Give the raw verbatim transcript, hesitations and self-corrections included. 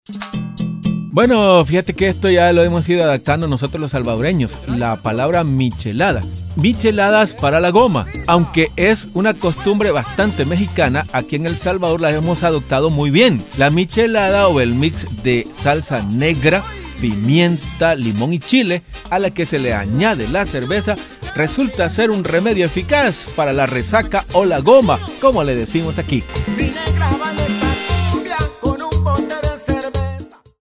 Bueno, fíjate que esto ya lo hemos ido adaptando nosotros los salvadoreños, la palabra michelada. Micheladas para la goma, aunque es una costumbre bastante mexicana, aquí en El Salvador la hemos adoptado muy bien. La michelada o el mix de salsa negra, pimienta, limón y chile, a la que se le añade la cerveza, resulta ser un remedio eficaz para la resaca o la goma, como le decimos aquí. Vinagra.